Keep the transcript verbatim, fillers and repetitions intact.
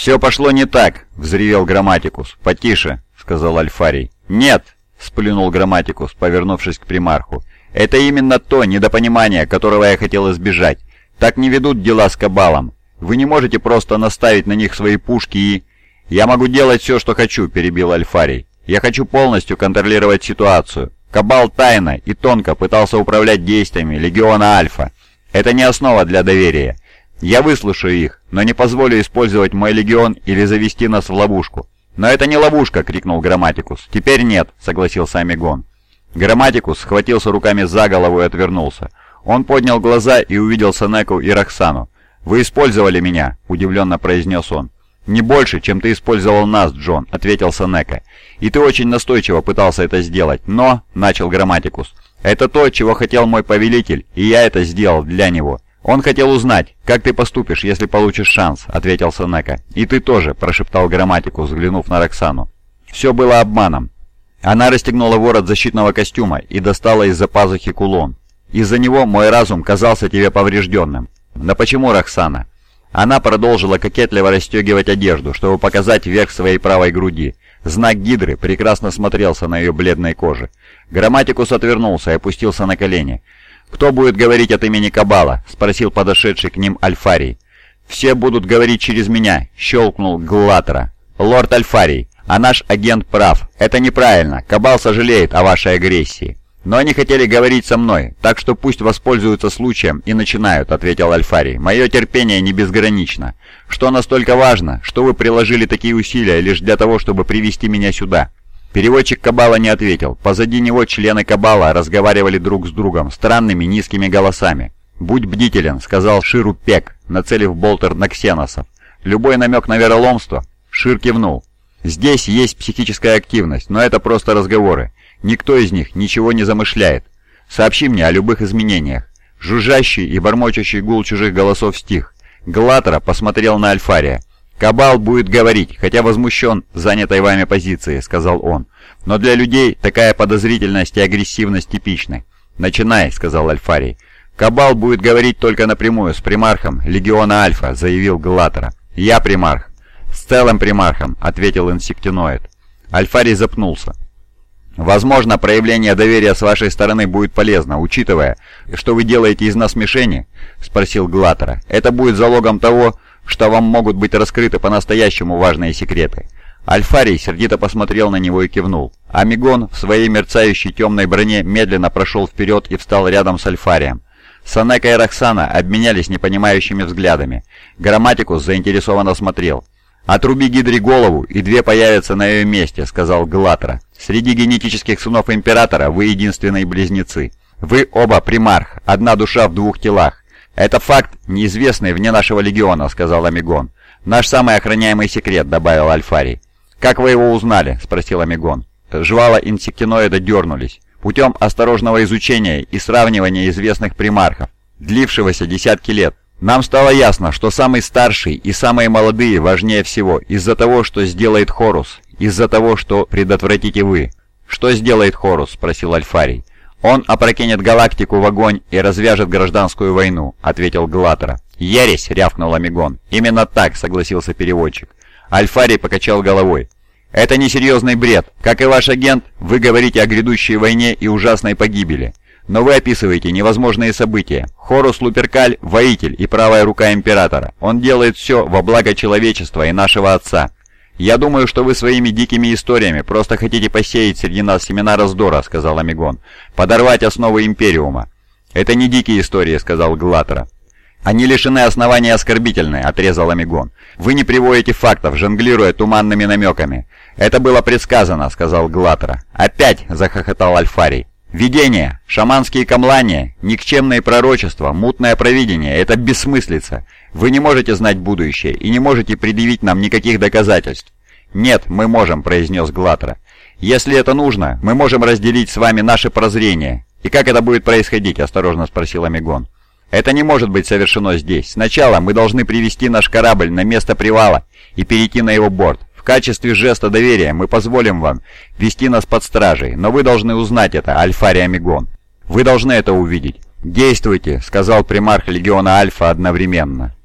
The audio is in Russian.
«Все пошло не так!» — взревел Грамматикус. «Потише!» — сказал Альфарий. «Нет!» — сплюнул Грамматикус, повернувшись к примарху. «Это именно то недопонимание, которого я хотел избежать. Так не ведут дела с Кабалом. Вы не можете просто наставить на них свои пушки и...» «Я могу делать все, что хочу», — перебил Альфарий. «Я хочу полностью контролировать ситуацию. Кабал тайно и тонко пытался управлять действиями Легиона Альфа. Это не основа для доверия. Я выслушаю их, но не позволю использовать мой Легион или завести нас в ловушку». «Но это не ловушка!» — крикнул Грамматикус. «Теперь нет!» — согласился Амигон. Грамматикус схватился руками за голову и отвернулся. Он поднял глаза и увидел Сенеку и Роксану. «Вы использовали меня!» — удивленно произнес он. «Не больше, чем ты использовал нас, Джон», — ответил Сенека. «И ты очень настойчиво пытался это сделать, но...» — начал Грамматикус. «Это то, чего хотел мой повелитель, и я это сделал для него». «Он хотел узнать, как ты поступишь, если получишь шанс», — ответил Сенека. «И ты тоже», — прошептал Грамматикус, взглянув на Роксану. «Все было обманом». Она расстегнула ворот защитного костюма и достала из-за пазухи кулон. «Из-за него мой разум казался тебе поврежденным». «Да почему, Роксана?» Она продолжила кокетливо расстегивать одежду, чтобы показать верх своей правой груди. Знак Гидры прекрасно смотрелся на ее бледной коже. Грамматикус отвернулся и опустился на колени. «Кто будет говорить от имени Кабала?» — спросил подошедший к ним Альфарий. «Все будут говорить через меня», — щелкнул Глатра. «Лорд Альфарий, а наш агент прав. Это неправильно. Кабал сожалеет о вашей агрессии». «Но они хотели говорить со мной, так что пусть воспользуются случаем и начинают», — ответил Альфарий. «Мое терпение не безгранично. Что настолько важно, что вы приложили такие усилия лишь для того, чтобы привести меня сюда?» Переводчик Кабала не ответил. Позади него члены Кабала разговаривали друг с другом странными низкими голосами. «Будь бдителен», — сказал Ширу Пек, нацелив болтер на ксеносов. «Любой намек на вероломство?» Шир кивнул. «Здесь есть психическая активность, но это просто разговоры. Никто из них ничего не замышляет. Сообщи мне о любых изменениях». Жужжащий и бормочущий гул чужих голосов стих. Глатра посмотрел на Альфария. «Кабал будет говорить, хотя возмущен занятой вами позицией», — сказал он. «Но для людей такая подозрительность и агрессивность типичны». «Начинай», — сказал Альфарий. «Кабал будет говорить только напрямую с примархом Легиона Альфа», — заявил Глатра. «Я примарх». «С целым примархом», — ответил инсектиноид. Альфарий запнулся. «Возможно, проявление доверия с вашей стороны будет полезно, учитывая, что вы делаете из нас мишени?» — спросил Глатра. «Это будет залогом того, что вам могут быть раскрыты по-настоящему важные секреты». Альфарий сердито посмотрел на него и кивнул. Амигон в своей мерцающей темной броне медленно прошел вперед и встал рядом с Альфарием. Сенека и Роксана обменялись непонимающими взглядами. Грамматикус заинтересованно смотрел. «Отруби Гидре голову, и две появятся на ее месте», — сказал Глатра. «Среди генетических сынов Императора вы единственные близнецы. Вы оба примарх, одна душа в двух телах. «Это факт, неизвестный вне нашего легиона», — сказал Амигон. «Наш самый охраняемый секрет», — добавил Альфарий. «Как вы его узнали?» — спросил Амигон. Жвала инсектиноида дернулись. Путем осторожного изучения и сравнивания известных примархов, длившегося десятки лет, нам стало ясно, что самый старший и самые молодые важнее всего из-за того, что сделает Хорус, из-за того, что предотвратите вы. «Что сделает Хорус?» — спросил Альфарий. «Он опрокинет галактику в огонь и развяжет гражданскую войну», — ответил Глатра. «Ересь!» — рявкнул Амигон. «Именно так», — согласился переводчик. Альфарий покачал головой. «Это несерьезный бред. Как и ваш агент, вы говорите о грядущей войне и ужасной погибели. Но вы описываете невозможные события. Хорус Луперкаль — воитель и правая рука Императора. Он делает все во благо человечества и нашего Отца. «Я думаю, что вы своими дикими историями просто хотите посеять среди нас семена раздора», — сказал Амигон. «Подорвать основы Империума». «Это не дикие истории», — сказал Глатра. «Они лишены основания оскорбительные», — отрезал Амигон. «Вы не приводите фактов, жонглируя туманными намеками». «Это было предсказано», — сказал Глатра. «Опять!» — захохотал Альфарий. «Видения, шаманские камлания, никчемные пророчества, мутное провидение — это бессмыслица. Вы не можете знать будущее и не можете предъявить нам никаких доказательств». «Нет, мы можем», — произнес Глатра. «Если это нужно, мы можем разделить с вами наши прозрения». «И как это будет происходить?» — осторожно спросил Амигон. «Это не может быть совершено здесь. Сначала мы должны привести наш корабль на место привала и перейти на его борт. В качестве жеста доверия мы позволим вам вести нас под стражей, но вы должны узнать это, Альфарий Амигон. Вы должны это увидеть». «Действуйте», — сказал примарх Легиона Альфа одновременно.